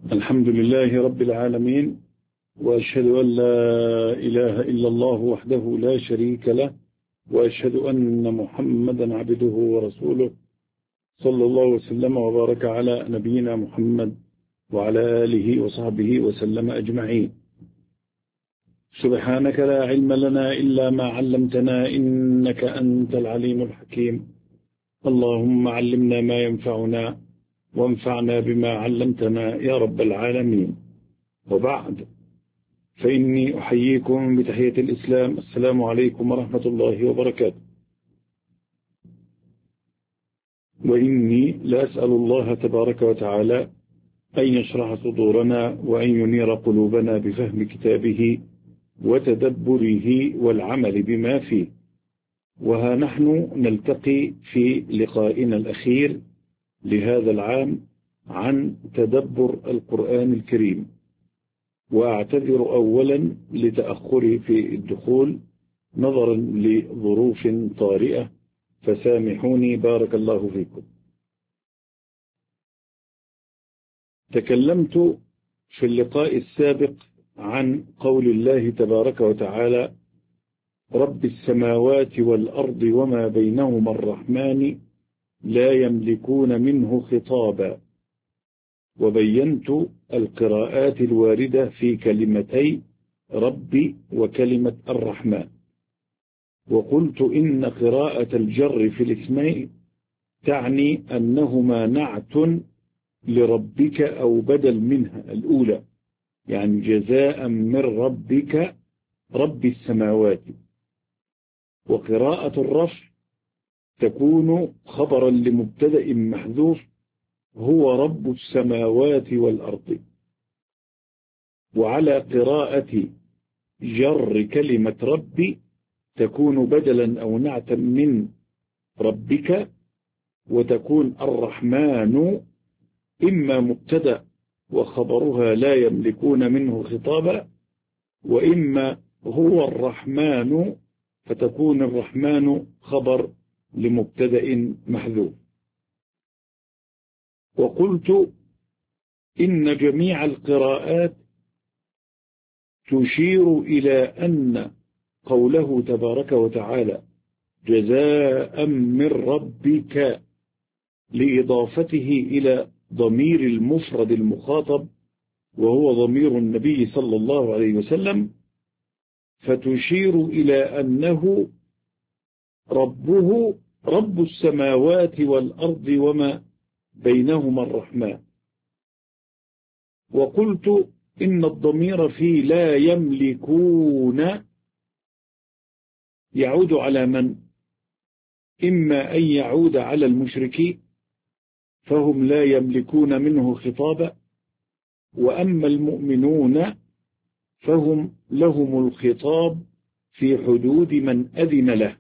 الحمد لله رب العالمين، وأشهد أن لا إله إلا الله وحده لا شريك له، وأشهد أن محمدا عبده ورسوله، صلى الله وسلم وبارك على نبينا محمد وعلى آله وصحبه وسلم أجمعين. سبحانك لا علم لنا إلا ما علمتنا، إنك أنت العليم الحكيم. اللهم علمنا ما ينفعنا وانفعنا بما علمتنا يا رب العالمين. وبعد، فإني أحييكم بتحية الإسلام. السلام عليكم ورحمة الله وبركاته. وإني لأسأل الله تبارك وتعالى أن يشرح صدورنا وأن ينير قلوبنا بفهم كتابه وتدبره والعمل بما فيه. وها نحن نلتقي في لقائنا الأخير لهذا العام عن تدبر القرآن الكريم، وأعتذر أولا لتأخري في الدخول نظرا لظروف طارئة، فسامحوني بارك الله فيكم. تكلمت في اللقاء السابق عن قول الله تبارك وتعالى: رب السماوات والأرض وما بينهما الرحمن لا يملكون منه خطابا، وبينت القراءات الواردة في كلمتي ربي وكلمة الرحمن، وقلت إن قراءة الجر في الاسمين تعني أنهما نعت لربك أو بدل منها الأولى، يعني جزاء من ربك رب السماوات. وقراءة الرفع تكون خبرا لمبتدأ محذوف هو رب السماوات والأرض. وعلى قراءة جر كلمة ربي تكون بدلا أو نعتا من ربك، وتكون الرحمن إما مبتدأ وخبرها لا يملكون منه خطابا، وإما هو الرحمن فتكون الرحمن خبر لمبتدأ محذوف. وقلت إن جميع القراءات تشير إلى أن قوله تبارك وتعالى جزاء من ربك لإضافته إلى ضمير المفرد المخاطب وهو ضمير النبي صلى الله عليه وسلم، فتشير إلى أنه ربه رب السماوات والأرض وما بينهما الرحمن. وقلت إن الضمير في لا يملكون يعود على من؟ إما أن يعود على المشركين فهم لا يملكون منه خطابا، وأما المؤمنون فهم لهم الخطاب في حدود من أذن له،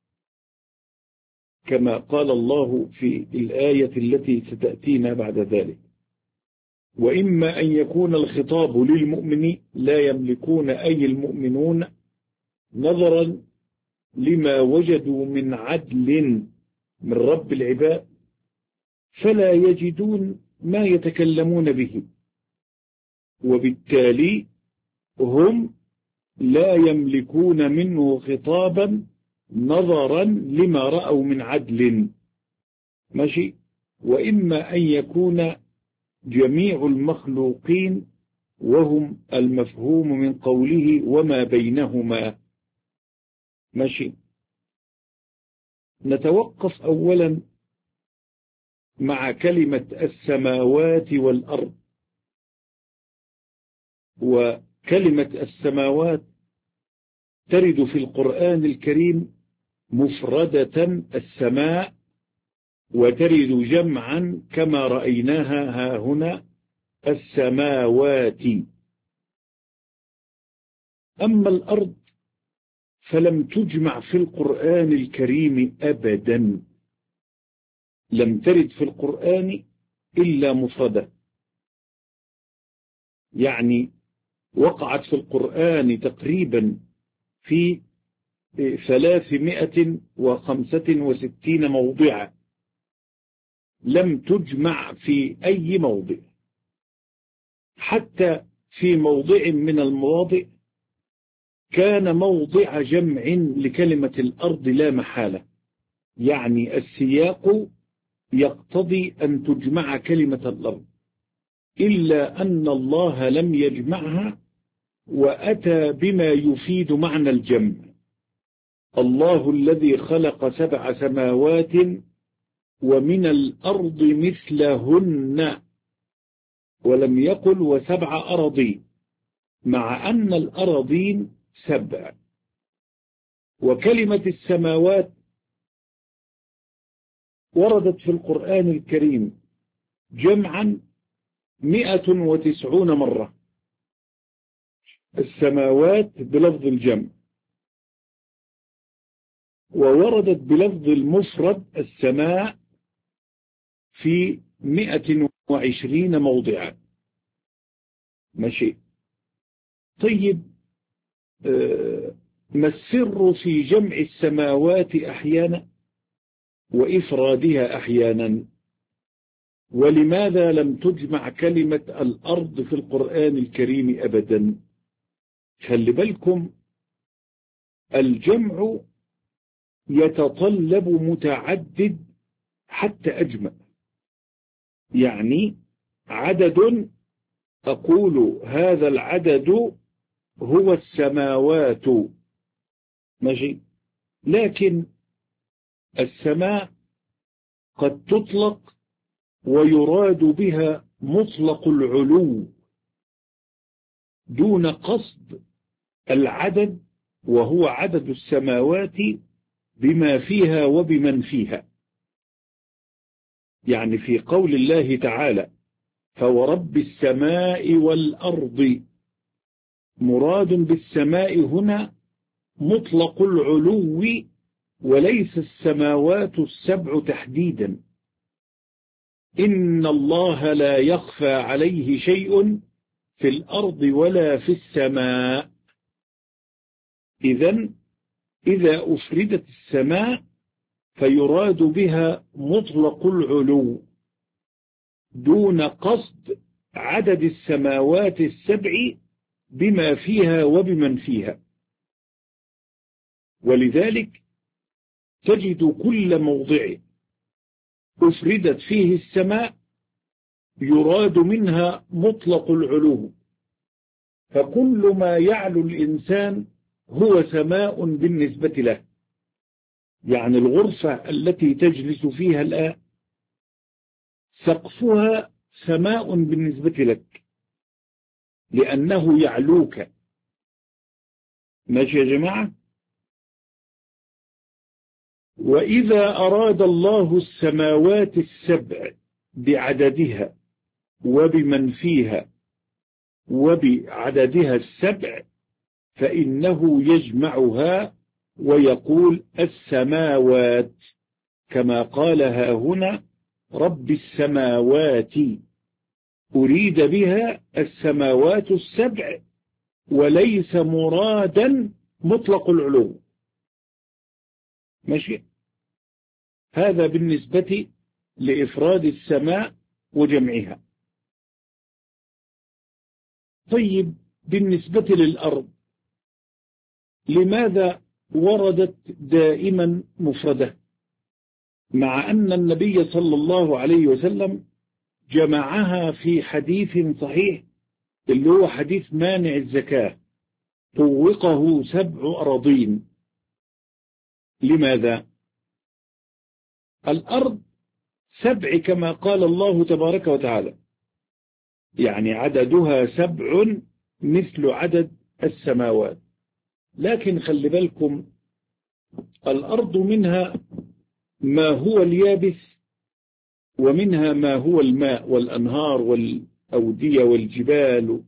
كما قال الله في الآية التي ستأتينا بعد ذلك. وإما أن يكون الخطاب للمؤمنين لا يملكون أي المؤمنون، نظرا لما وجدوا من عدل من رب العباد فلا يجدون ما يتكلمون به، وبالتالي هم لا يملكون منه خطابا نظرا لما رأوا من عدل. ماشي. وإما أن يكون جميع المخلوقين وهم المفهوم من قوله وما بينهما. ماشي. نتوقف أولا مع كلمة السماوات والأرض. وكلمة السماوات ترد في القرآن الكريم مفردة السماء، وترد جمعا كما رأيناها ها هنا السماوات. أما الأرض فلم تجمع في القرآن الكريم أبدا، لم ترد في القرآن إلا مفردة، يعني وقعت في القرآن تقريبا في 365 موضعا، لم تجمع في أي موضع. حتى في موضع من المواضع كان موضع جمع لكلمة الأرض لا محالة، يعني السياق يقتضي أن تجمع كلمة الأرض، إلا أن الله لم يجمعها وأتى بما يفيد معنى الجمع. الله الذي خلق 7 سماوات ومن الأرض مثلهن، ولم يقل و7 أراضين، مع أن الأراضين 7. وكلمة السماوات وردت في القرآن الكريم جمعا 190 مرة، السماوات بلفظ الجمع، ووردت بلفظ المفرد السماء في 120 موضعا. ماشي. طيب، ما السر في جمع السماوات أحيانا وإفرادها أحيانا؟ ولماذا لم تجمع كلمة الأرض في القرآن الكريم أبدا؟ خلي بالكم، الجمع يتطلب متعدد حتى أجمع، يعني عدد أقول هذا العدد هو السماوات، ماشي، لكن السماء قد تطلق ويراد بها مطلق العلو دون قصد العدد، وهو عدد السماوات بما فيها وبمن فيها. يعني في قول الله تعالى فورب السماء والأرض، مراد بالسماء هنا مطلق العلو وليس السماوات ال7 تحديدا. إن الله لا يخفى عليه شيء في الأرض ولا في السماء. إذا أفردت السماء فيراد بها مطلق العلو دون قصد عدد السماوات ال7 بما فيها وبمن فيها. ولذلك تجد كل موضع أفردت فيه السماء يراد منها مطلق العلو، فكل ما يعلو الإنسان هو سماء بالنسبة له. يعني الغرفة التي تجلس فيها الآن سقفها سماء بالنسبة لك لأنه يعلوك. ماشي يا جماعة؟ وإذا أراد الله السماوات ال7 بعددها وبمن فيها وبعددها ال7 فإنه يجمعها ويقول السماوات، كما قالها هنا رب السماوات، أريد بها السماوات ال7 وليس مرادا مطلق العلو. ماشي؟ هذا بالنسبة لإفراد السماء وجمعها. طيب، بالنسبة للأرض لماذا وردت دائما مفردة، مع أن النبي صلى الله عليه وسلم جمعها في حديث صحيح اللي هو حديث مانع الزكاة، طوقه 7 أراضين. لماذا؟ الأرض 7 كما قال الله تبارك وتعالى، يعني عددها 7 مثل عدد السماوات. لكن خلي بالكم، الأرض منها ما هو اليابس ومنها ما هو الماء والأنهار والأودية والجبال.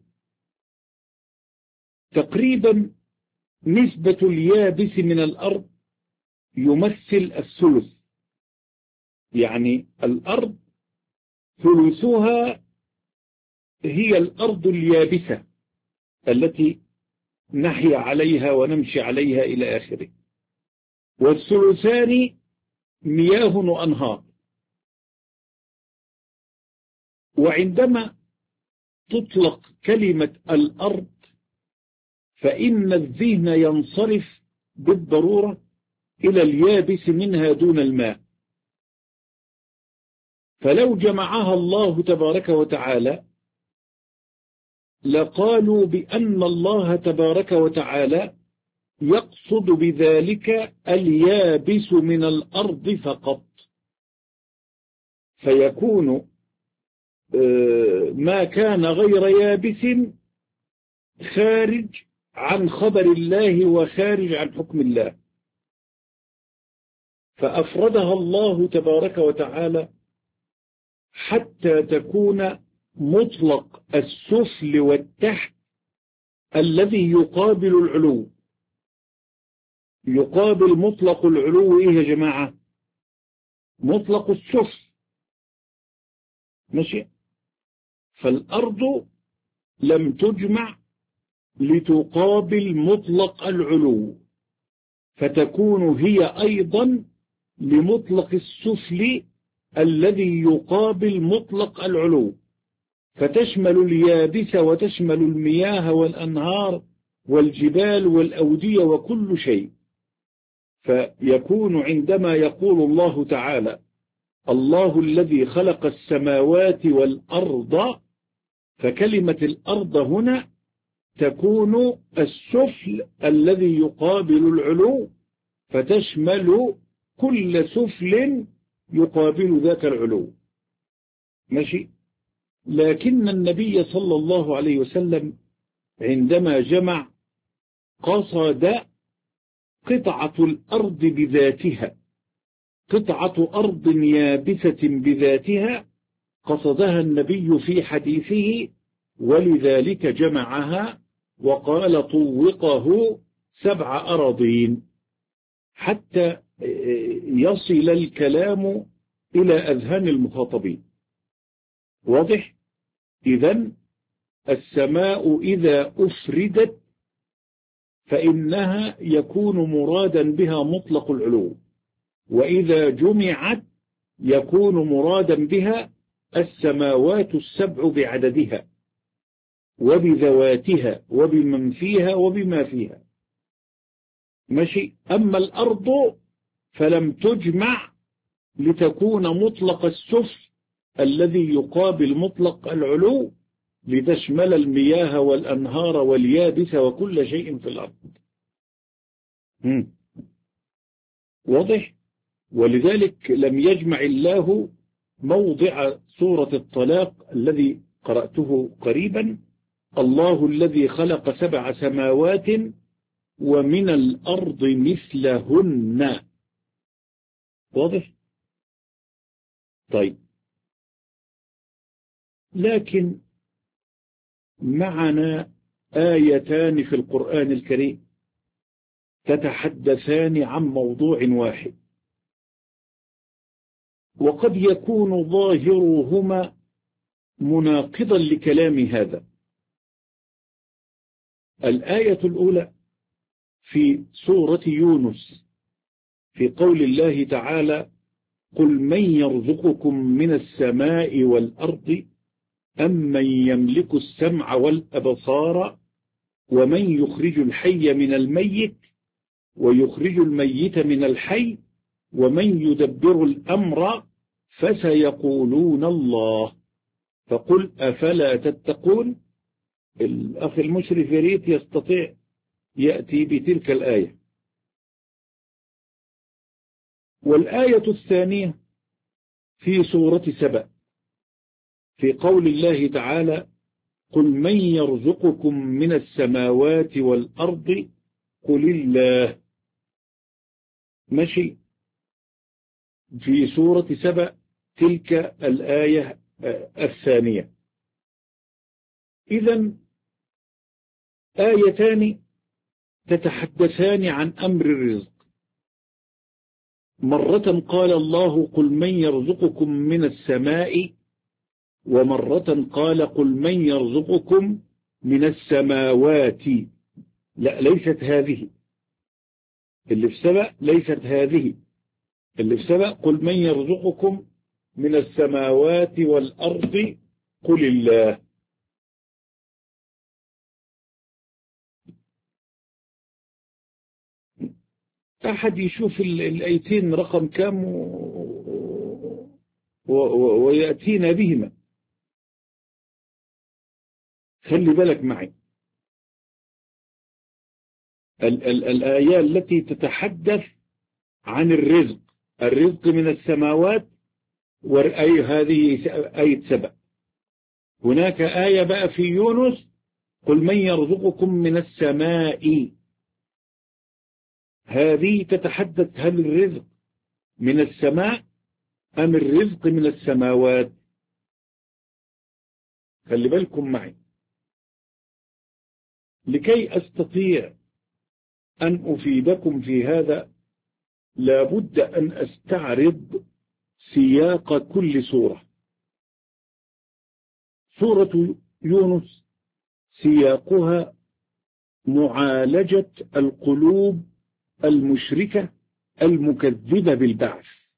تقريبا نسبة اليابس من الأرض يمثل الثلث، يعني الأرض ثلثها هي الأرض اليابسة التي نحيا عليها ونمشي عليها إلى آخره، والثلثان مياه وأنهار. وعندما تطلق كلمة الأرض فإن الذهن ينصرف بالضرورة إلى اليابس منها دون الماء، فلو جمعها الله تبارك وتعالى لقالوا بأن الله تبارك وتعالى يقصد بذلك اليابس من الأرض فقط، فيكون ما كان غير يابس خارج عن خبر الله وخارج عن حكم الله، فأفردها الله تبارك وتعالى حتى تكون مطلق السفل والتحت الذي يقابل العلو. يقابل مطلق العلو إيه يا جماعة؟ مطلق السفل، ماشي؟ فالأرض لم تجمع لتقابل مطلق العلو، فتكون هي أيضا لمطلق السفل الذي يقابل مطلق العلو، فتشمل اليابس وتشمل المياه والأنهار والجبال والأودية وكل شيء. فيكون عندما يقول الله تعالى الله الذي خلق السماوات والأرض، فكلمة الأرض هنا تكون السفل الذي يقابل العلو، فتشمل كل سفل يقابل ذاك العلو، ماشي؟ لكن النبي صلى الله عليه وسلم عندما جمع قصد قطعة الأرض بذاتها، قطعة أرض يابسة بذاتها قصدها النبي في حديثه، ولذلك جمعها وقال طوقه 7 أراضين حتى يصل الكلام إلى أذهان المخاطبين. واضح؟ إذن السماء إذا أفردت فإنها يكون مرادا بها مطلق العلو، وإذا جمعت يكون مرادا بها السماوات السبع بعددها وبذواتها وبمن فيها وبما فيها، ماشي؟ أما الأرض فلم تجمع لتكون مطلق السفل الذي يقابل مطلق العلو، لتشمل المياه والأنهار واليابس وكل شيء في الأرض. واضح؟ ولذلك لم يجمع الله موضع سورة الطلاق الذي قرأته قريبا الله الذي خلق 7 سماوات ومن الأرض مثلهن. واضح؟ طيب، لكن معنا آيتان في القرآن الكريم تتحدثان عن موضوع واحد، وقد يكون ظاهرهما مناقضا لكلام هذا. الآية الأولى في سورة يونس في قول الله تعالى قل من يرزقكم من السماء والأرض أم من يملك السمع والأبصار ومن يخرج الحي من الميت ويخرج الميت من الحي ومن يدبر الأمر فسيقولون الله فقل أفلا تتقون. الأخ المشرف يريد يستطيع يأتي بتلك الآية. والآية الثانية في سورة سبأ في قول الله تعالى قل من يرزقكم من السماوات والأرض قل الله، ماشي؟ في سورة سبأ تلك الآية الثانية. إذن آيتان تتحدثان عن أمر الرزق. مرة قال الله قل من يرزقكم من السماء، ومرة قال قل من يرزقكم من السماوات. لا، ليست هذه اللي في سبأ، ليست هذه اللي في سبأ قل من يرزقكم من السماوات والأرض قل الله. أحد يشوف الآيتين رقم كام ويأتينا بهما. خلي بالك معي، الآيات التي تتحدث عن الرزق من السماوات، وأي هذه آية 7. هناك آية بقى في يونس: قل من يرزقكم من السماء. هذه تتحدث هل الرزق من السماء أم الرزق من السماوات؟ خلي بالكم معي. لكي أستطيع أن أفيدكم في هذا لابد أن أستعرض سياق كل سورة. سورة يونس سياقها معالجة القلوب المشركة المكذبة بالبعث.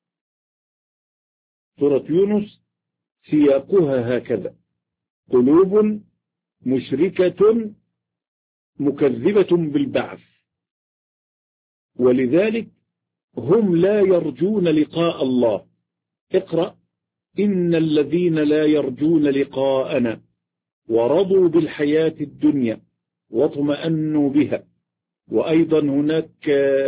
سورة يونس سياقها هكذا: قلوب مشركة مكذبة بالبعث، ولذلك هم لا يرجون لقاء الله. اقرأ: إن الذين لا يرجون لقاءنا ورضوا بالحياة الدنيا واطمأنوا بها. وأيضا هناك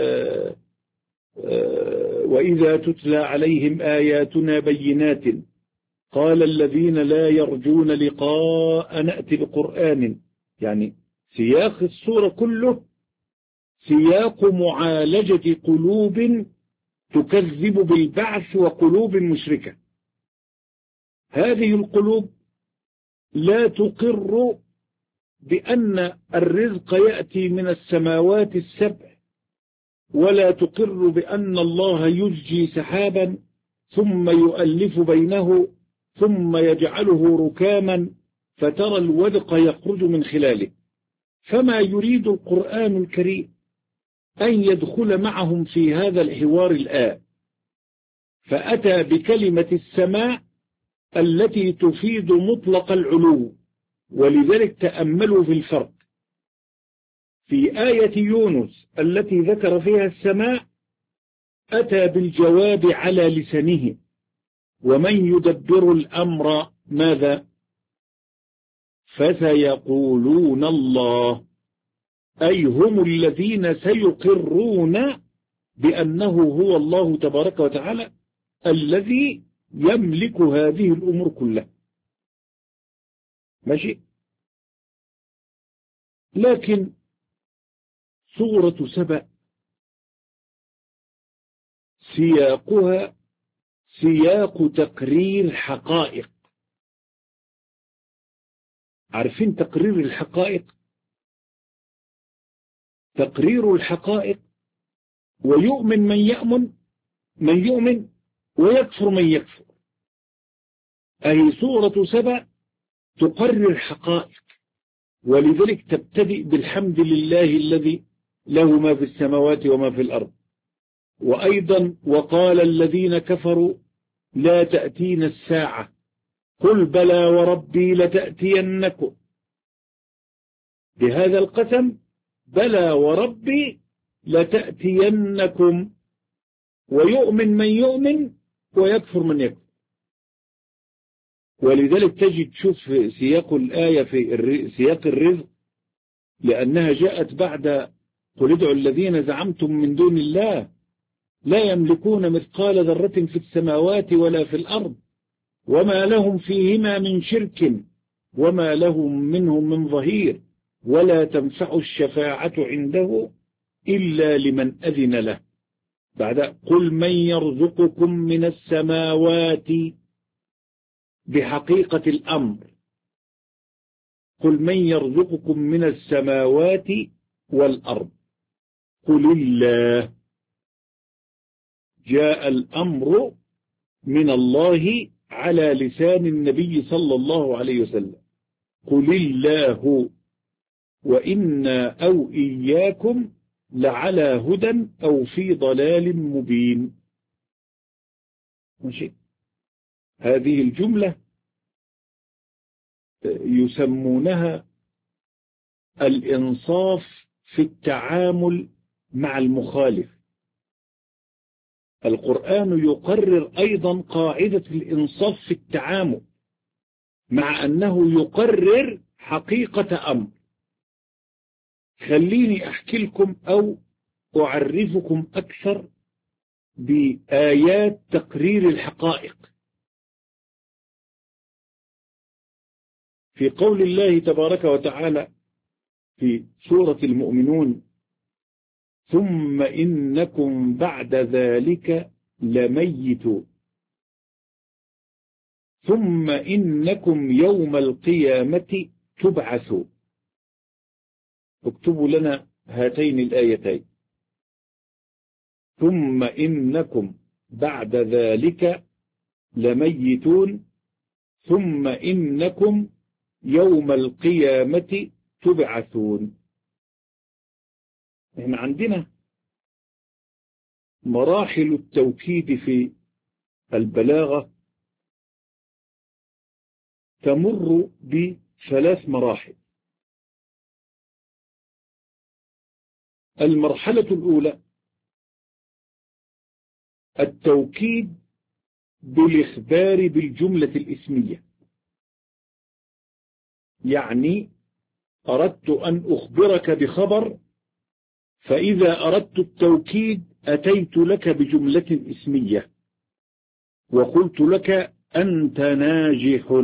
وإذا تتلى عليهم آياتنا بينات قال الذين لا يرجون لقاء نأتي بقرآن. يعني سياق السورة كله سياق معالجة قلوب تكذب بالبعث وقلوب مشركة. هذه القلوب لا تقر بأن الرزق يأتي من السماوات السبع، ولا تقر بأن الله يزجي سحابا ثم يؤلف بينه ثم يجعله ركاما فترى الودق يخرج من خلاله. فما يريد القرآن الكريم أن يدخل معهم في هذا الحوار الآن، فأتى بكلمة السماء التي تفيد مطلق العلو. ولذلك تأملوا في الفرق في آية يونس التي ذكر فيها السماء، أتى بالجواب على لسانه: ومن يدبر الأمر ماذا؟ فسيقولون الله، أي هم الذين سيقرون بأنه هو الله تبارك وتعالى الذي يملك هذه الأمور كلها. ماشي؟ لكن سورة سبأ سياقها سياق تقرير حقائق. عارفين تقرير الحقائق؟ تقرير الحقائق، ويؤمن من يؤمن ويكفر من يكفر. أي سورة سبأ تقرر حقائق، ولذلك تبتدئ بالحمد لله الذي له ما في السماوات وما في الأرض. وأيضا وقال الذين كفروا لا تأتينا الساعة قل بلى وربي لتأتينكم. بهذا القسم: بلى وربي لتأتينكم. ويؤمن من يؤمن ويكفر من يكفر. ولذلك تجد تشوف سياق الآية في سياق الرزق، لأنها جاءت بعد قل ادعوا الذين زعمتم من دون الله لا يملكون مثقال ذرة في السماوات ولا في الأرض وما لهم فيهما من شرك وما لهم منهم من ظهير ولا تنفع الشفاعة عنده إلا لمن أذن له. بعد قل من يرزقكم من السماوات بحقيقة الأمر، قل من يرزقكم من السماوات والأرض، قل الله. جاء الأمر من الله على لسان النبي صلى الله عليه وسلم: قل الله وإنا أو إياكم لعلى هدى أو في ضلال مبين. ماشي؟ هذه الجملة يسمونها الإنصاف في التعامل مع المخالف. القرآن يقرر أيضا قاعدة الإنصاف في التعامل، مع أنه يقرر حقيقة أمر. خليني أحكي لكم أو أعرفكم أكثر بآيات تقرير الحقائق. في قول الله تبارك وتعالى في سورة المؤمنون: ثم إنكم بعد ذلك لميتون ثم إنكم يوم القيامة تبعثون. اكتبوا لنا هاتين الآيتين: ثم إنكم بعد ذلك لميتون ثم إنكم يوم القيامة تبعثون. احنا عندنا مراحل التوكيد في البلاغة تمر بثلاث مراحل. المرحلة الأولى التوكيد بالإخبار بالجملة الإسمية، يعني أردت أن أخبرك بخبر، فإذا أردت التوكيد أتيت لك بجملة اسمية وقلت لك أنت ناجح،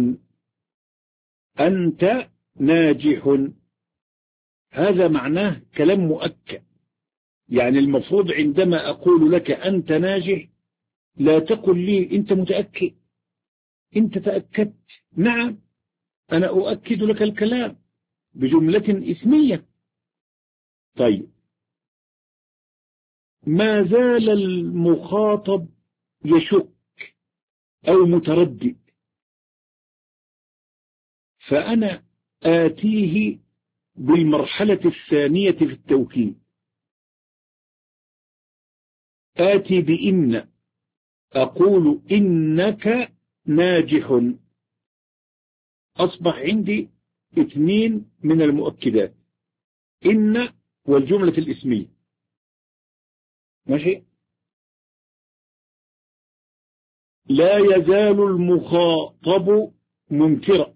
أنت ناجح. هذا معناه كلام مؤكد. يعني المفروض عندما أقول لك أنت ناجح لا تقل لي أنت متأكد، أنت تأكدت. نعم، أنا أؤكد لك الكلام بجملة اسمية. طيب، ما زال المخاطب يشك أو متردد، فأنا آتيه بالمرحلة الثانية في التوكيد. آتي بإن، أقول إنك ناجح. أصبح عندي اثنين من المؤكدات: إن والجملة الاسمية. ماشي؟ لا يزال المخاطب منكرا.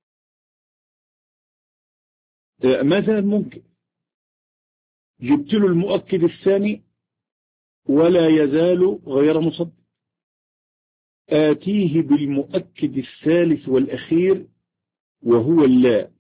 مثلا ممكن جبت له المؤكد الثاني ولا يزال غير مصدق. آتيه بالمؤكد الثالث والأخير وهو اللا: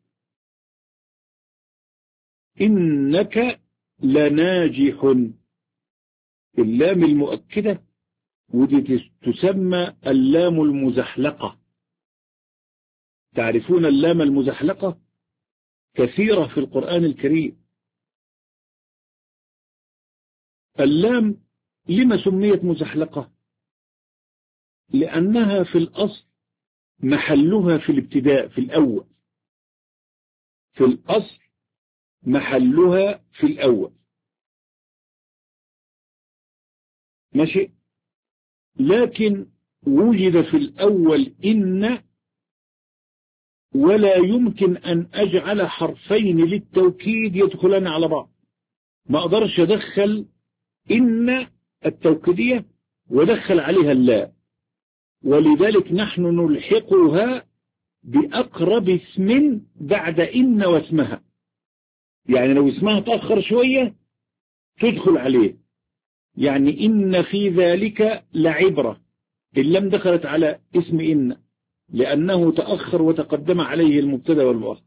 إنك لناجح. اللام المؤكدة ودي تسمى اللام المزحلقة. تعرفون اللام المزحلقة كثيرة في القرآن الكريم. اللام لما سميت مزحلقة؟ لأنها في الأصل محلها في الابتداء، في الأول. في الأصل محلها في الأول. ماشي؟ لكن وجد في الأول إن، ولا يمكن أن أجعل حرفين للتوكيد يدخلان على بعض. ما أقدرش أدخل إن التوكيدية ودخل عليها اللا، ولذلك نحن نلحقها بأقرب اسم بعد إن واسمها. يعني لو اسمها تأخر شوية تدخل عليه. يعني إن في ذلك لعبرة، اللام دخلت على اسم إن لأنه تأخر وتقدم عليه المبتدا والمؤخر.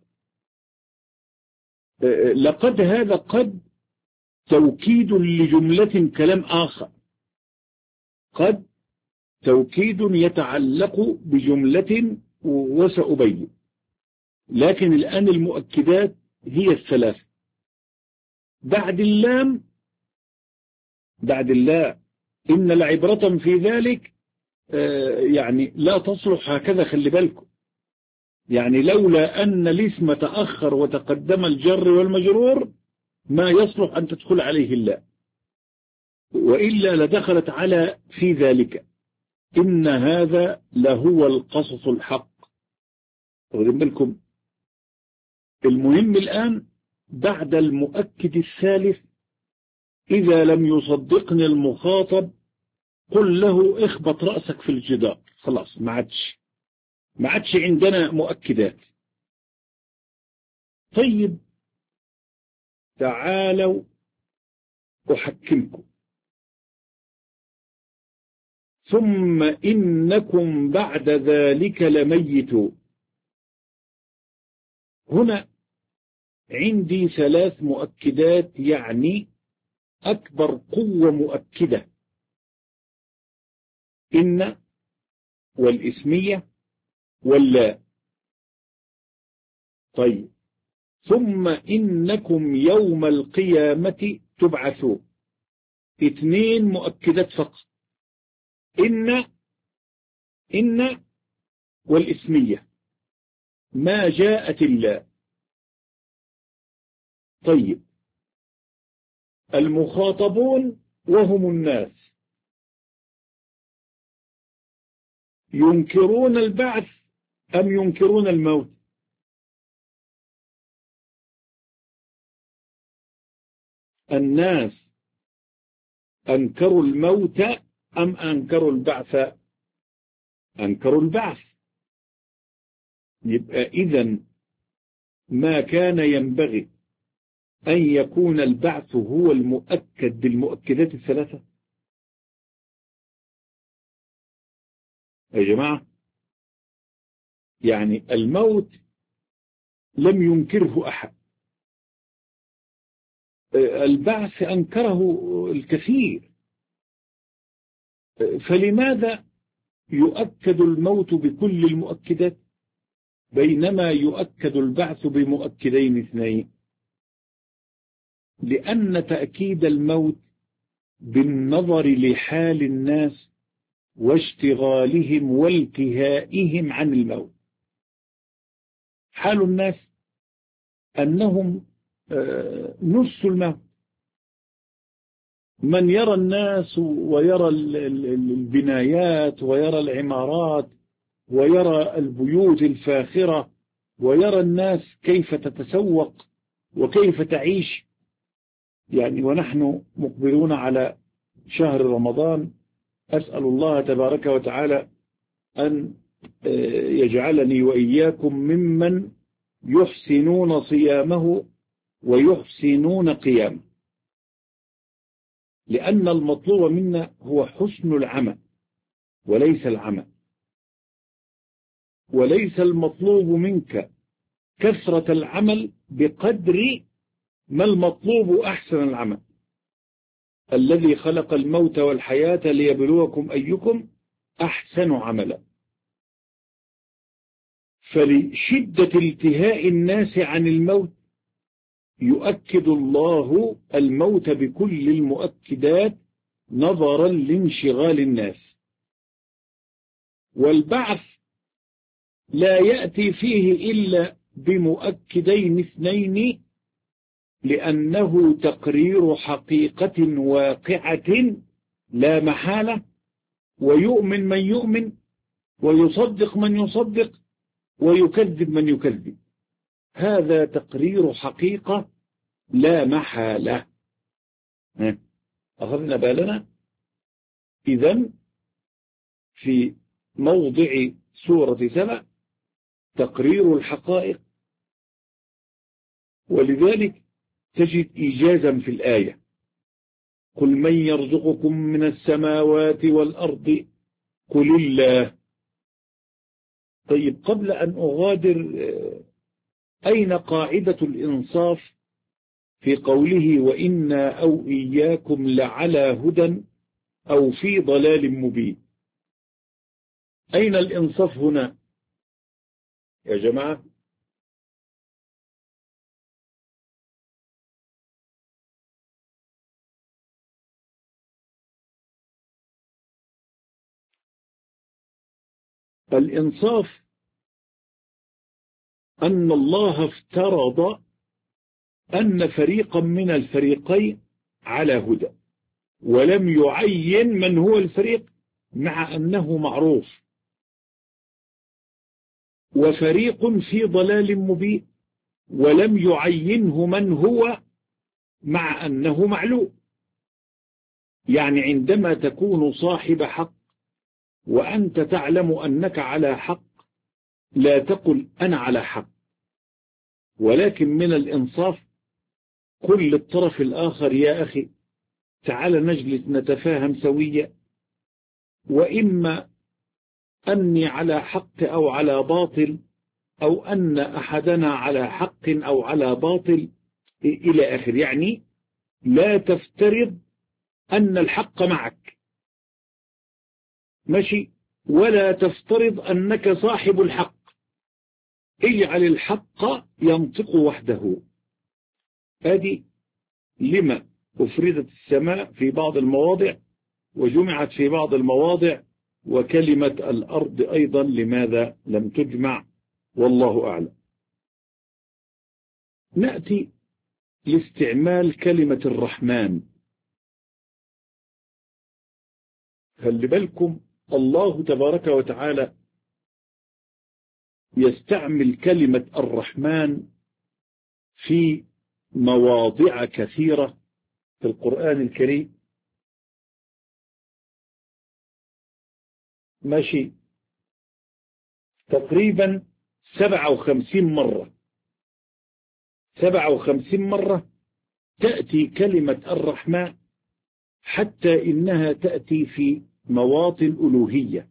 لقد هذا قد توكيد لجملة كلام آخر، قد توكيد يتعلق بجملة وسأبين. لكن الآن المؤكدات هي الثلاث. بعد اللام، بعد الله، إن لعبرة في ذلك، يعني لا تصلح هكذا، خلي بالكم. يعني لولا أن الاسم تأخر وتقدم الجر والمجرور ما يصلح أن تدخل عليه الله، وإلا لدخلت على في ذلك. إن هذا لهو القصص الحق. واخدين بالكم؟ المهم الآن بعد المؤكد الثالث إذا لم يصدقني المخاطب قل له اخبط رأسك في الجدار، خلاص ما عادش عندنا مؤكدات. طيب تعالوا أحكمكم، ثم إنكم بعد ذلك لميتون. هنا عندي 3 مؤكدات، يعني أكبر قوة مؤكدة، إن والإسمية واللا. طيب ثم إنكم يوم القيامة تبعثون، 2 مؤكدات فقط، إن والإسمية، ما جاءت الله. طيب المخاطبون وهم الناس ينكرون البعث أم ينكرون الموت؟ الناس أنكروا الموت أم أنكروا البعث؟ أنكروا البعث. يبقى إذن ما كان ينبغي أن يكون البعث هو المؤكد بالمؤكدات ال3. يا جماعة، يعني الموت لم ينكره أحد، البعث أنكره الكثير، فلماذا يؤكد الموت بكل المؤكدات بينما يؤكد البعث بمؤكدين 2؟ لأن تأكيد الموت بالنظر لحال الناس واشتغالهم والتهائهم عن الموت. حال الناس أنهم نسوا الموت. من يرى الناس ويرى البنايات ويرى العمارات ويرى البيوت الفاخرة ويرى الناس كيف تتسوق وكيف تعيش، يعني ونحن مقبلون على شهر رمضان، أسأل الله تبارك وتعالى أن يجعلني وإياكم ممن يحسنون صيامه ويحسنون قيامه، لأن المطلوب منا هو حسن العمل وليس العمل، وليس المطلوب منك كثرة العمل بقدر ما المطلوب أحسن العمل. الذي خلق الموت والحياة ليبلوكم أيكم أحسن عملا. فلشدة التهاء الناس عن الموت يؤكد الله الموت بكل المؤكدات نظرا لانشغال الناس. والبعث لا يأتي فيه إلا بمؤكدين 2، لأنه تقرير حقيقة واقعة لا محالة، ويؤمن من يؤمن ويصدق من يصدق ويكذب من يكذب. هذا تقرير حقيقة لا محالة. أخذنا بالنا؟ إذن في موضع سورة سبأ تقرير الحقائق، ولذلك تجد إيجازا في الآية: قل من يرزقكم من السماوات والأرض قل الله. طيب قبل أن أغادر، أين قاعدة الإنصاف في قوله وإنا أو إياكم لعلى هدى أو في ضلال مبين؟ أين الإنصاف هنا يا جماعة؟ الإنصاف أن الله افترض أن فريقا من الفريقين على هدى، ولم يعين من هو الفريق مع أنه معروف، وفريق في ضلال مبين ولم يعينه من هو مع أنه معلوم. يعني عندما تكون صاحب حق وأنت تعلم أنك على حق لا تقل أنا على حق، ولكن من الإنصاف قل للطرف الآخر يا أخي تعال نجلس نتفاهم سويا، وإما أني على حق أو على باطل، أو أن أحدنا على حق أو على باطل إلى آخر. يعني لا تفترض أن الحق معك ماشي، ولا تفترض أنك صاحب الحق، اجعل الحق ينطق وحده. هذه لما أفردت السماء في بعض المواضع وجمعت في بعض المواضع، وكلمة الأرض أيضا لماذا لم تجمع، والله أعلم. نأتي لاستعمال كلمة الرحمن. خلي بالكم الله تبارك وتعالى يستعمل كلمة الرحمن في مواضع كثيرة في القرآن الكريم، ماشي، تقريبا 57 مرة. 57 مرة تأتي كلمة الرحمن، حتى إنها تأتي في مواطن ألوهية.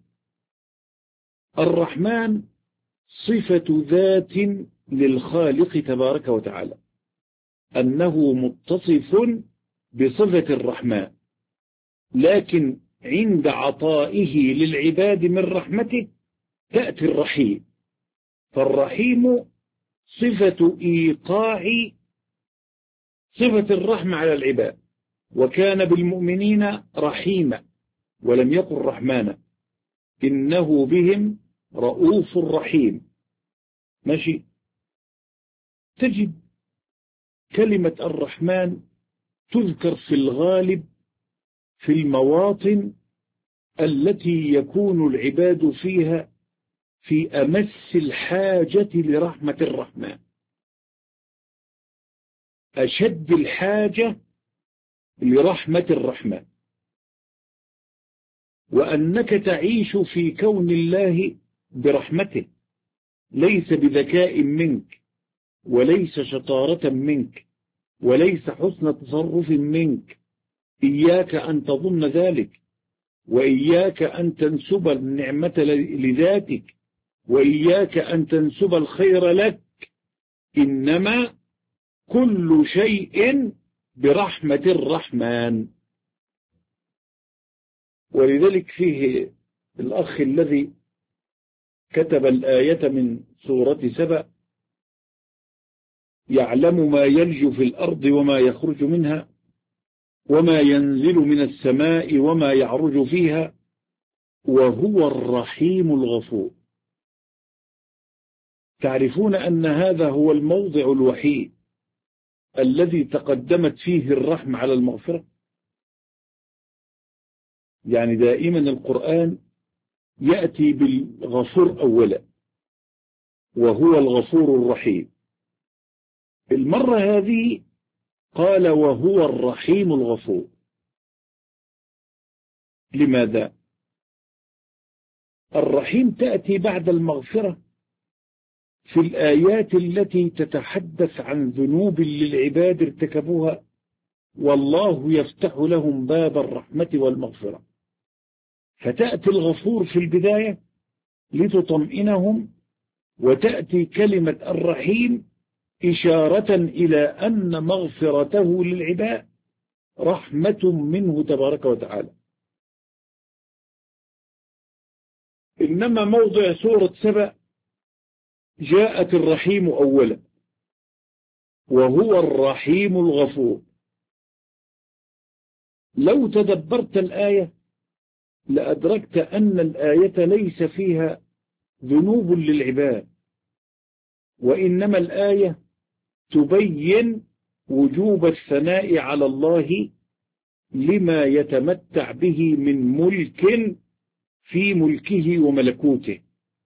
الرحمن صفة ذات للخالق تبارك وتعالى، أنه متصف بصفة الرحمن، لكن عند عطائه للعباد من رحمته تأتي الرحيم. فالرحيم صفة إيقاع صفة الرحمة على العباد، وكان بالمؤمنين رحيما ولم يقل رحمانا، إنه بهم رؤوف رحيم. ماشي، تجد كلمة الرحمن تذكر في الغالب في المواطن التي يكون العباد فيها في أمس الحاجة لرحمة الرحمن، أشد الحاجة لرحمة الرحمن، وأنك تعيش في كون الله برحمته، ليس بذكاء منك، وليس شطارة منك، وليس حسن تصرف منك. إياك أن تظن ذلك، وإياك أن تنسب النعمة لذاتك، وإياك أن تنسب الخير لك، إنما كل شيء برحمة الرحمن. ولذلك فيه الأخ الذي كتب الآية من سورة سبأ: يعلم ما يلج في الأرض وما يخرج منها وما ينزل من السماء وما يعرج فيها وهو الرحيم الغفور. تعرفون أن هذا هو الموضع الوحيد الذي تقدمت فيه الرحمة على المغفرة. يعني دائما القرآن يأتي بالغفور أولا، وهو الغفور الرحيم. المرة هذه قال وهو الرحيم الغفور. لماذا؟ الرحيم تأتي بعد المغفرة في الآيات التي تتحدث عن ذنوب للعباد ارتكبوها، والله يفتح لهم باب الرحمة والمغفرة، فتأتي الغفور في البداية لتطمئنهم، وتأتي كلمة الرحيم إشارة إلى أن مغفرته للعباد رحمة منه تبارك وتعالى. إنما موضع سورة سبأ جاءت الرحيم أولا، وهو الرحيم الغفور. لو تدبرت الآية لأدركت أن الآية ليس فيها ذنوب للعباد، وإنما الآية تبين وجوب الثناء على الله لما يتمتع به من ملك في ملكه وملكوته.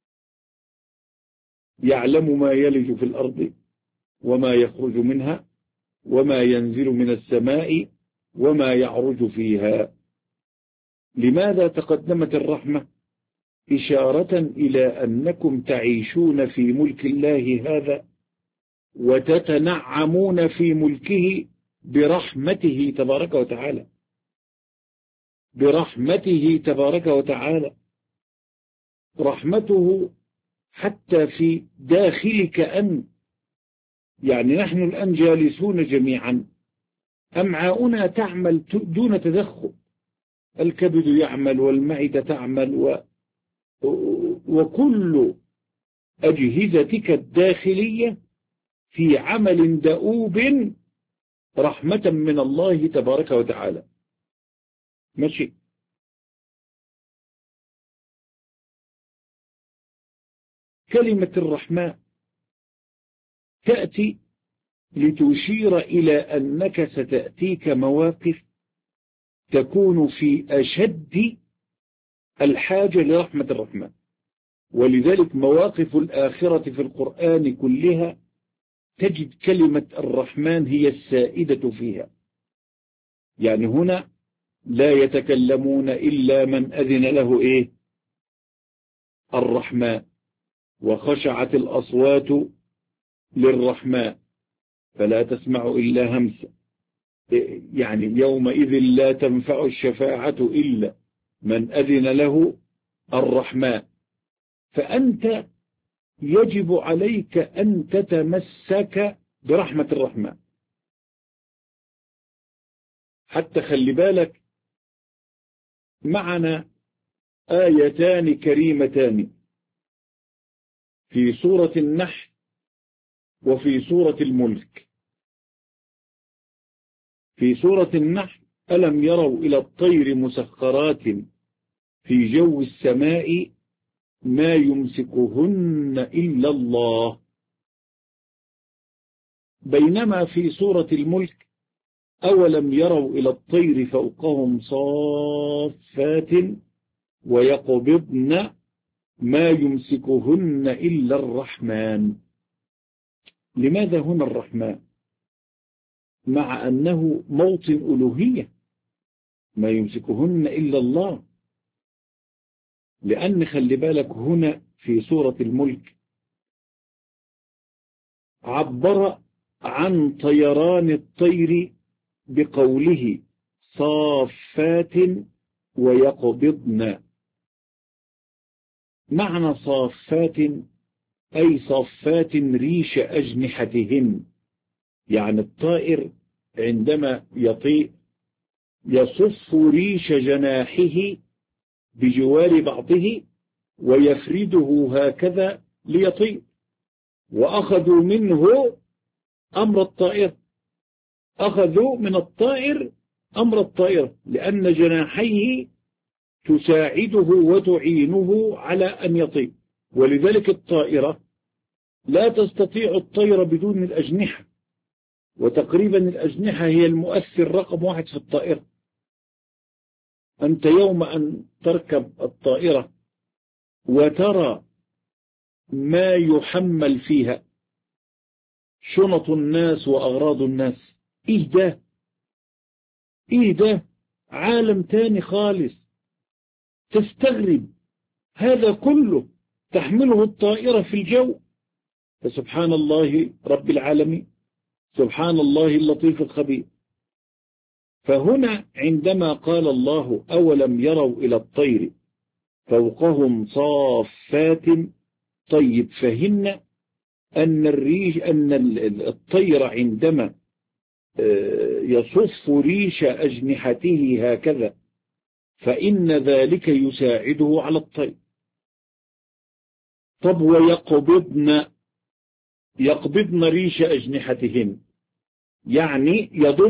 يعلم ما يلج في الأرض وما يخرج منها وما ينزل من السماء وما يعرج فيها. لماذا تقدمت الرحمة؟ إشارة إلى أنكم تعيشون في ملك الله هذا وتتنعمون في ملكه برحمته تبارك وتعالى، برحمته تبارك وتعالى. رحمته حتى في داخلك أنت. يعني نحن الآن جالسون جميعا، أمعاؤنا تعمل دون تدخل، الكبد يعمل والمعدة تعمل وكل أجهزتك الداخلية في عمل دؤوب رحمة من الله تبارك وتعالى. ماشي. كلمة الرحمن تأتي لتشير إلى أنك ستأتيك مواقف تكون في أشد الحاجة لرحمة الرحمن، ولذلك مواقف الآخرة في القرآن كلها تجد كلمة الرحمن هي السائدة فيها. يعني هنا لا يتكلمون إلا من أذن له الرحمن، وخشعت الأصوات للرحمن فلا تسمع إلا همسا. يعني يومئذ لا تنفع الشفاعة إلا من أذن له الرحمن. فأنت يجب عليك أن تتمسك برحمة الرحمن. حتى خلي بالك معنا آيتان كريمتان في سورة النحل وفي سورة الملك. في سورة النحل: ألم يروا إلى الطير مسخرات في جو السماء ما يمسكهن إلا الله. بينما في سورة الملك: أولم يروا إلى الطير فوقهم صافات ويقبضن ما يمسكهن إلا الرحمن. لماذا هنا الرحمن مع أنه موطن ألوهية؟ ما يمسكهن إلا الله، لأن خلي بالك هنا في سورة الملك عبر عن طيران الطير بقوله صافات ويقبضن. معنى صافات أي صافات ريش أجنحتهن، يعني الطائر عندما يطير يصف ريش جناحه بجوار بعضه ويفرده هكذا ليطير. وأخذوا منه أمر الطائر، أخذوا من الطائر أمر الطائر، لأن جناحيه تساعده وتعينه على أن يطير. ولذلك الطائرة لا تستطيع الطير بدون الأجنحة، وتقريبا الأجنحة هي المؤثر رقم 1 في الطائرة. أنت يوم أن تركب الطائرة وترى ما يحمل فيها شنط الناس وأغراض الناس، إيه ده عالم تاني خالص. تستغرب هذا كله تحمله الطائرة في الجو. فسبحان الله رب العالمين، سبحان الله اللطيف الخبير. فهنا عندما قال الله أولم يروا إلى الطير فوقهم صافات، طيب فهمنا أن الطير عندما يصف ريش أجنحته هكذا فإن ذلك يساعده على الطير. طب يقبضن ريش أجنحتهن، يعني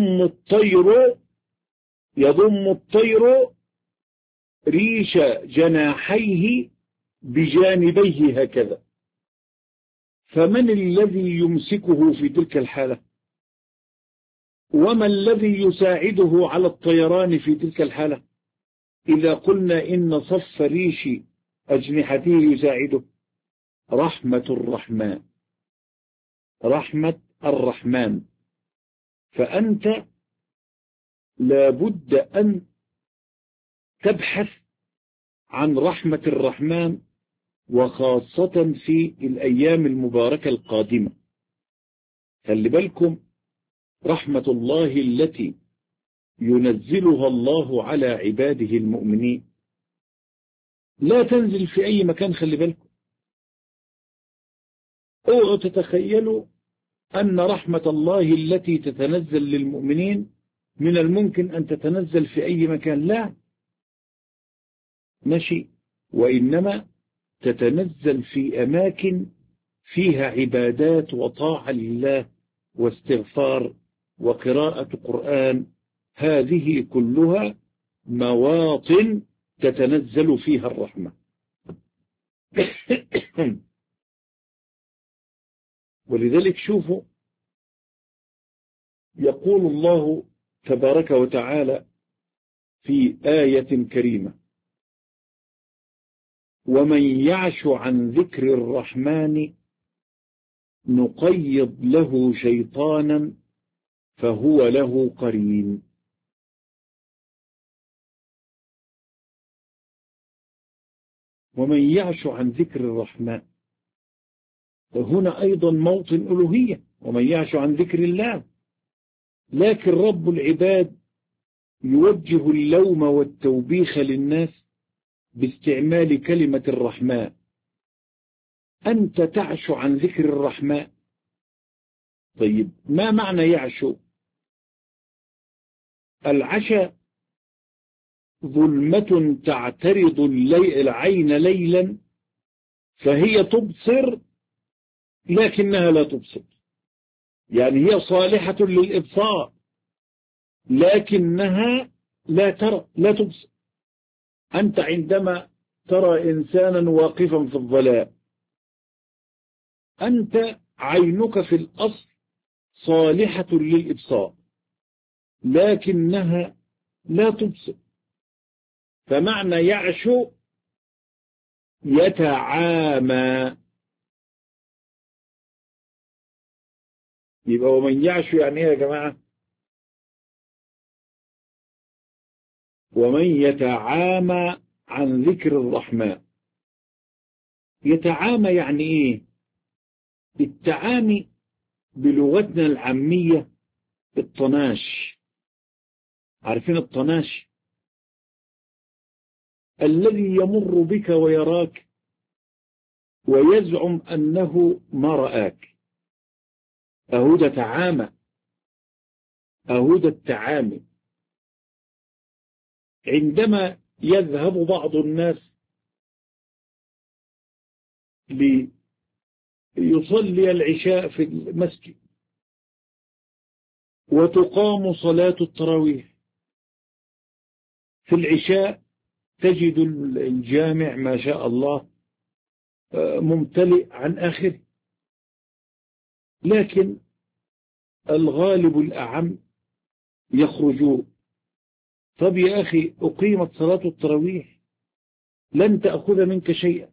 يضم الطير ريش جناحيه بجانبيه هكذا. فمن الذي يمسكه في تلك الحالة؟ وما الذي يساعده على الطيران في تلك الحالة؟ إذا قلنا إن صف ريش أجنحته يساعده، رحمة الرحمن. فأنت لابد أن تبحث عن رحمة الرحمن، وخاصة في الأيام المباركة القادمة. خلي بالكم، رحمة الله التي ينزلها الله على عباده المؤمنين لا تنزل في أي مكان. خلي بالكم، اوعوا تتخيلوا أن رحمة الله التي تتنزل للمؤمنين من الممكن أن تتنزل في أي مكان. لا، ماشي، وإنما تتنزل في أماكن فيها عبادات وطاعة لله واستغفار وقراءة قرآن. هذه كلها مواطن تتنزل فيها الرحمة. ولذلك شوفوا، يقول الله تبارك وتعالى في آية كريمة: ومن يعش عن ذكر الرحمن نقيض له شيطانا فهو له قرين. ومن يعش عن ذكر الرحمن، هنا أيضا موطن ألوهية، ومن يعش عن ذكر الله. لكن رب العباد يوجه اللوم والتوبيخ للناس باستعمال كلمة الرحمن. أنت تعش عن ذكر الرحمن. طيب، ما معنى يعشو؟ العشاء ظلمة تعترض العين ليلا، فهي تبصر لكنها لا تبصر. يعني هي صالحة للإبصار لكنها لا ترى، لا تبصر. أنت عندما ترى إنسانا واقفا في الظلام، أنت عينك في الأصل صالحة للإبصار لكنها لا تبصر. فمعنى يعشو يتعامى. يبقى ومن يعشو يعني ايه يا جماعة؟ ومن يتعامى عن ذكر الرحمن. يتعامى يعني ايه؟ التعامي بلغتنا العامية الطناش. عارفين الطناش؟ الذي يمر بك ويراك ويزعم أنه ما رآك. أهو ده تعامى، أهو ده التعامي. عندما يذهب بعض الناس ليصلي العشاء في المسجد وتقام صلاة التراويح، في العشاء تجد الجامع ما شاء الله ممتلئ عن آخره، لكن الغالب الأعم يخرجون. طب يا أخي، أقيمت صلاة التراويح لن تأخذ منك شيئا،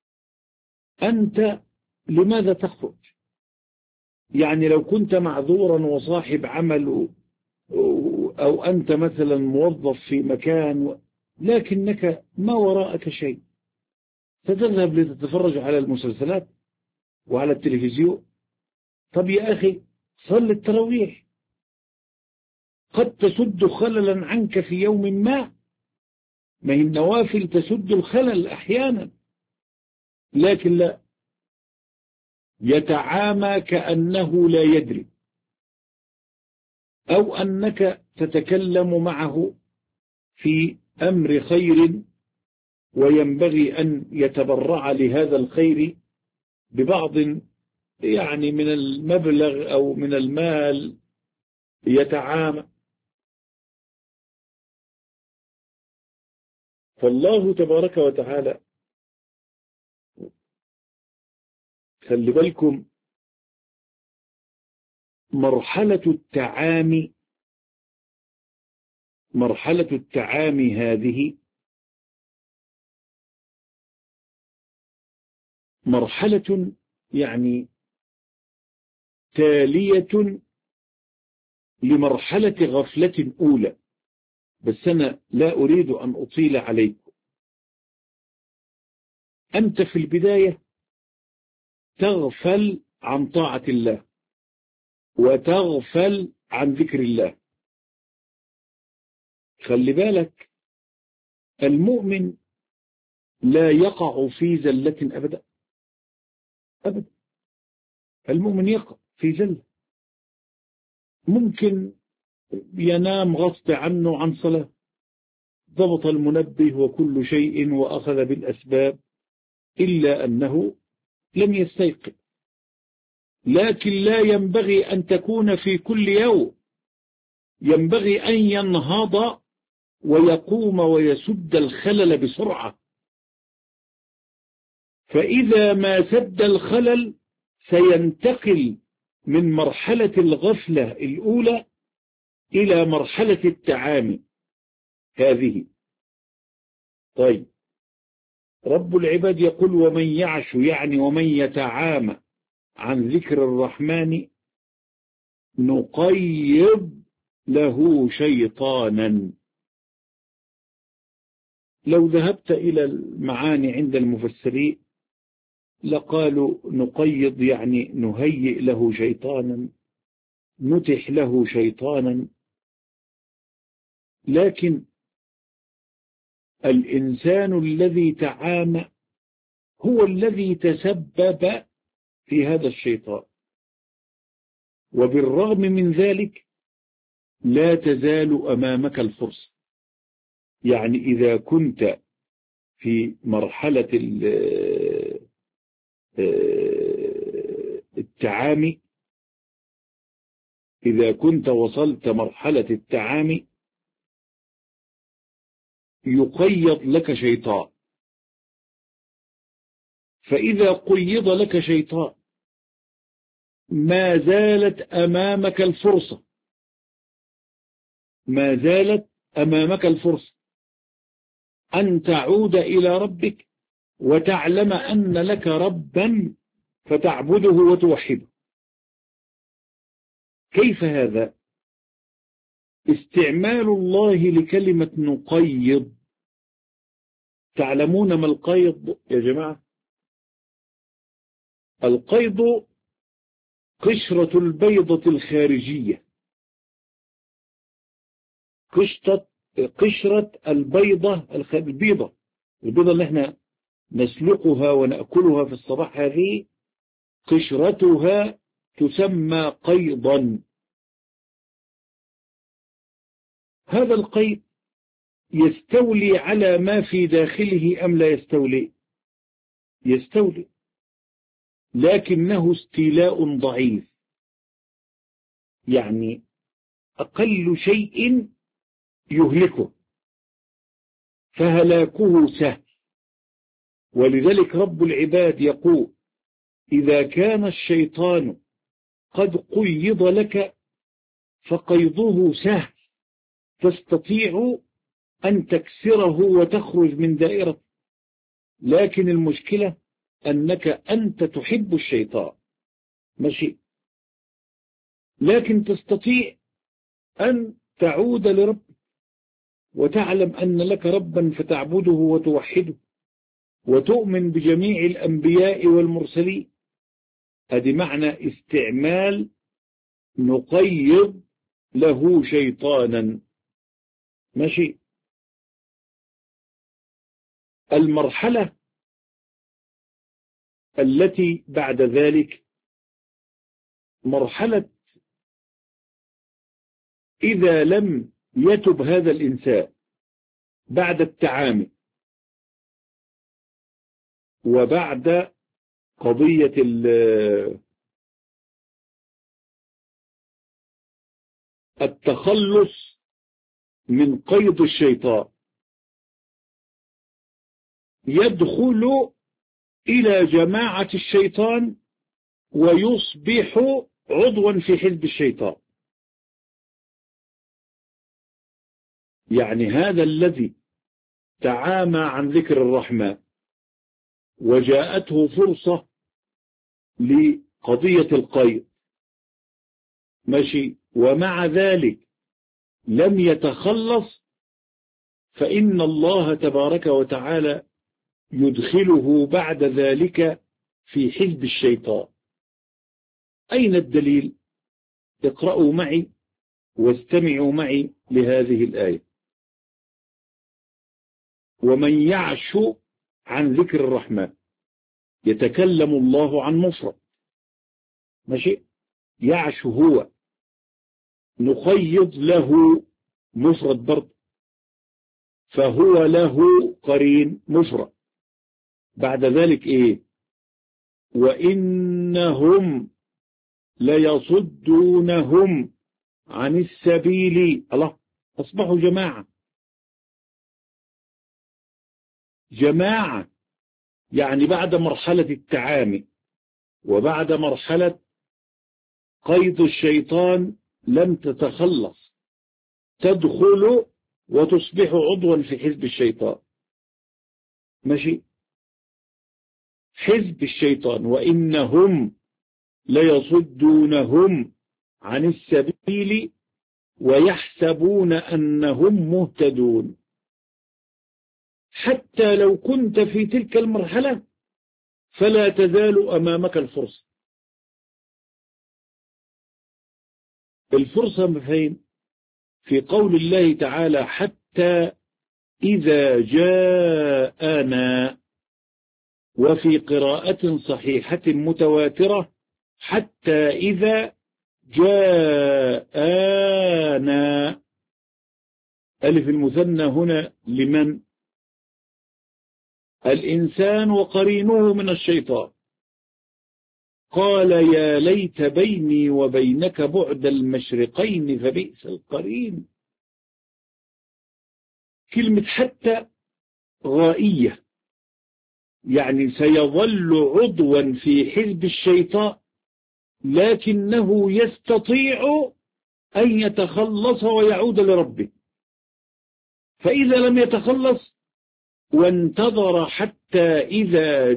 أنت لماذا تخرج؟ يعني لو كنت معذورا وصاحب عمل، أو أنت مثلا موظف في مكان لكنك ما وراءك شيء، ستذهب لتتفرج على المسلسلات وعلى التلفزيون. طب يا أخي، صل التراويح، قد تسد خللا عنك في يوم ما هي النوافل تسد الخلل أحيانا. لكن لا، يتعامى كأنه لا يدري، أو أنك تتكلم معه في أمر خير وينبغي أن يتبرع لهذا الخير ببعض يعني من المبلغ أو من المال، يتعامى. فالله تبارك وتعالى، خلي بالكم، مرحلة التعامي هذه مرحلة يعني تالية لمرحلة غفلة أولى. بس أنا لا أريد أن أطيل عليكم. أنت في البداية تغفل عن طاعة الله وتغفل عن ذكر الله. خلي بالك، المؤمن لا يقع في زلة أبدا أبدا. المؤمن يقع في زلة، ممكن ينام غصب عنه عن صلاة، ضبط المنبه وكل شيء وأخذ بالأسباب، إلا أنه لم يستيقظ. لكن لا ينبغي أن تكون في كل يوم، ينبغي أن ينهض ويقوم ويسد الخلل بسرعة. فإذا ما سد الخلل سينتقل من مرحلة الغفلة الأولى إلى مرحلة التعامي هذه. طيب، رب العباد يقول: ومن يعش، يعني ومن يتعامى عن ذكر الرحمن نقيض له شيطانا. لو ذهبت إلى المعاني عند المفسرين لقالوا نقيض يعني نهيئ له شيطانا، نتح له شيطانا. لكن الإنسان الذي تعامى هو الذي تسبب في هذا الشيطان، وبالرغم من ذلك لا تزال أمامك الفرصة. يعني إذا كنت في مرحلة التعامي، إذا كنت وصلت مرحلة التعامي يقيض لك شيطان. فإذا قيض لك شيطان ما زالت أمامك الفرصة، ما زالت أمامك الفرصة أن تعود إلى ربك وتعلم أن لك ربا فتعبده وتوحده. كيف هذا؟ استعمال الله لكلمة نقيض. تعلمون ما القيض يا جماعة؟ القيض قشرة البيضة الخارجية، قشرة البيضة البيضة اللي احنا نسلقها ونأكلها في الصباح، هذه قشرتها تسمى قيضا. هذا القيض يستولي على ما في داخله أم لا يستولي؟ يستولي، لكنه استيلاء ضعيف، يعني أقل شيء يهلكه، فهلاكه سهل. ولذلك رب العباد يقول: إذا كان الشيطان قد قيض لك فقيضه سهل، تستطيع أن تكسره وتخرج من دائرة. لكن المشكلة أنك أنت تحب الشيطان، ماشي، لكن تستطيع أن تعود لربك وتعلم أن لك ربا فتعبده وتوحده وتؤمن بجميع الأنبياء والمرسلين. هذه معنى استعمال نقيض له شيطانا، ماشي. المرحلة التي بعد ذلك مرحلة إذا لم يتب هذا الإنسان بعد التعامي وبعد قضية التخلص من قيد الشيطان، يدخل إلى جماعة الشيطان ويصبح عضوا في حزب الشيطان. يعني هذا الذي تعامى عن ذكر الرحمن وجاءته فرصة لقضية القيد، ماشي، ومع ذلك لم يتخلص، فإن الله تبارك وتعالى يدخله بعد ذلك في حزب الشيطان. أين الدليل؟ اقرأوا معي واستمعوا معي لهذه الآية. ومن يعش عن ذكر الرحمن، يتكلم الله عن مفرد، ماشي، يعش هو، نقيض له مفرد برضه، فهو له قرين مفرد. بعد ذلك ايه؟ وإنهم ليصدونهم عن السبيل. الله، أصبحوا جماعة يعني بعد مرحلة التعامي وبعد مرحلة قيد الشيطان لم تتخلص، تدخل وتصبح عضوا في حزب الشيطان، ماشي، حزب الشيطان. وإنهم ليصدونهم عن السبيل ويحسبون أنهم مهتدون. حتى لو كنت في تلك المرحلة فلا تزال أمامك الفرصة. الفرصة فين؟ في قول الله تعالى حتى إذا جاءنا، وفي قراءة صحيحة متواترة حتى إذا جاءنا. ألف المثنى هنا لمن؟ الإنسان وقرينه من الشيطان. قال يا ليت بيني وبينك بعد المشرقين فبئس القرين. كلمة حتى غائية، يعني سيظل عضوا في حزب الشيطان لكنه يستطيع أن يتخلص ويعود لربه. فإذا لم يتخلص وانتظر حتى إذا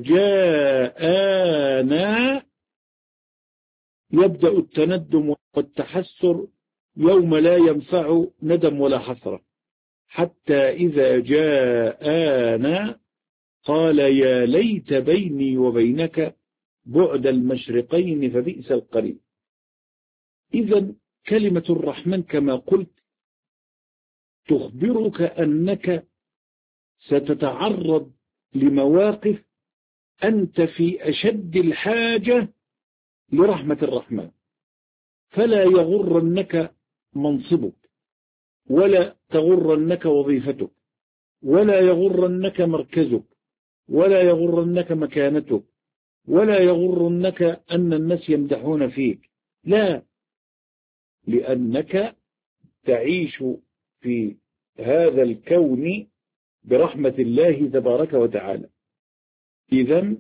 جاءنا يبدأ التندم والتحسر يوم لا ينفع ندم ولا حسرة. حتى إذا جاءنا قال يا ليت بيني وبينك بعد المشرقين فبئس القرين. إذن كلمة الرحمن كما قلت تخبرك أنك ستتعرض لمواقف أنت في أشد الحاجة لرحمة الرحمن، فلا يغرنك منصبك، ولا تغرنك وظيفتك، ولا يغرنك مركزك، ولا يغرنك مكانتك، ولا يغرنك أن الناس يمدحون فيك، لا، لأنك تعيش في هذا الكون برحمة الله تبارك وتعالى. إذن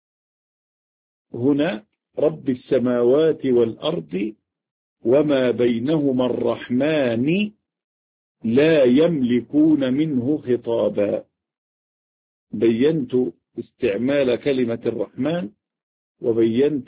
هنا رب السماوات والأرض وما بينهما الرحمن لا يملكون منه خطابا. بينت استعمال كلمة الرحمن، وبينت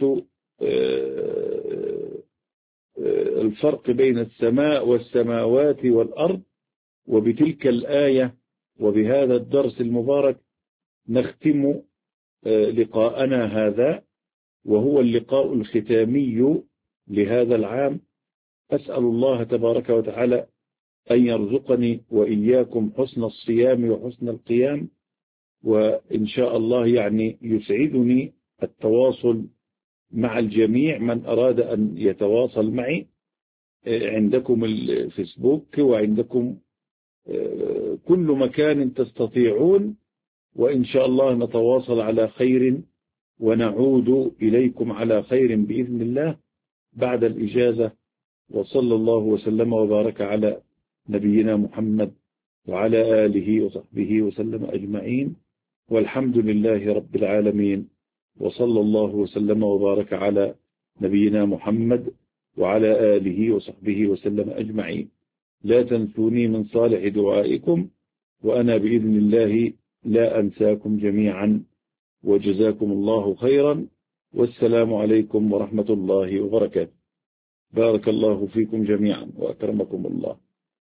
الفرق بين السماء والسماوات والأرض. وبتلك الآية وبهذا الدرس المبارك نختم لقاءنا هذا، وهو اللقاء الختامي لهذا العام. أسأل الله تبارك وتعالى أن يرزقني وإياكم حسن الصيام وحسن القيام، وإن شاء الله يعني يسعدني التواصل مع الجميع من أراد أن يتواصل معي. عندكم الفيسبوك وعندكم كل مكان تستطيعون، وإن شاء الله نتواصل على خير ونعود إليكم على خير بإذن الله بعد الإجازة. وصلى الله وسلم وبارك على نبينا محمد وعلى آله وصحبه وسلم أجمعين، والحمد لله رب العالمين. وصلى الله وسلم وبارك على نبينا محمد وعلى آله وصحبه وسلم أجمعين. لا تنسوني من صالح دعائكم، وأنا بإذن الله لا أنساكم جميعا، وجزاكم الله خيرا، والسلام عليكم ورحمة الله وبركاته. بارك الله فيكم جميعا وأكرمكم الله.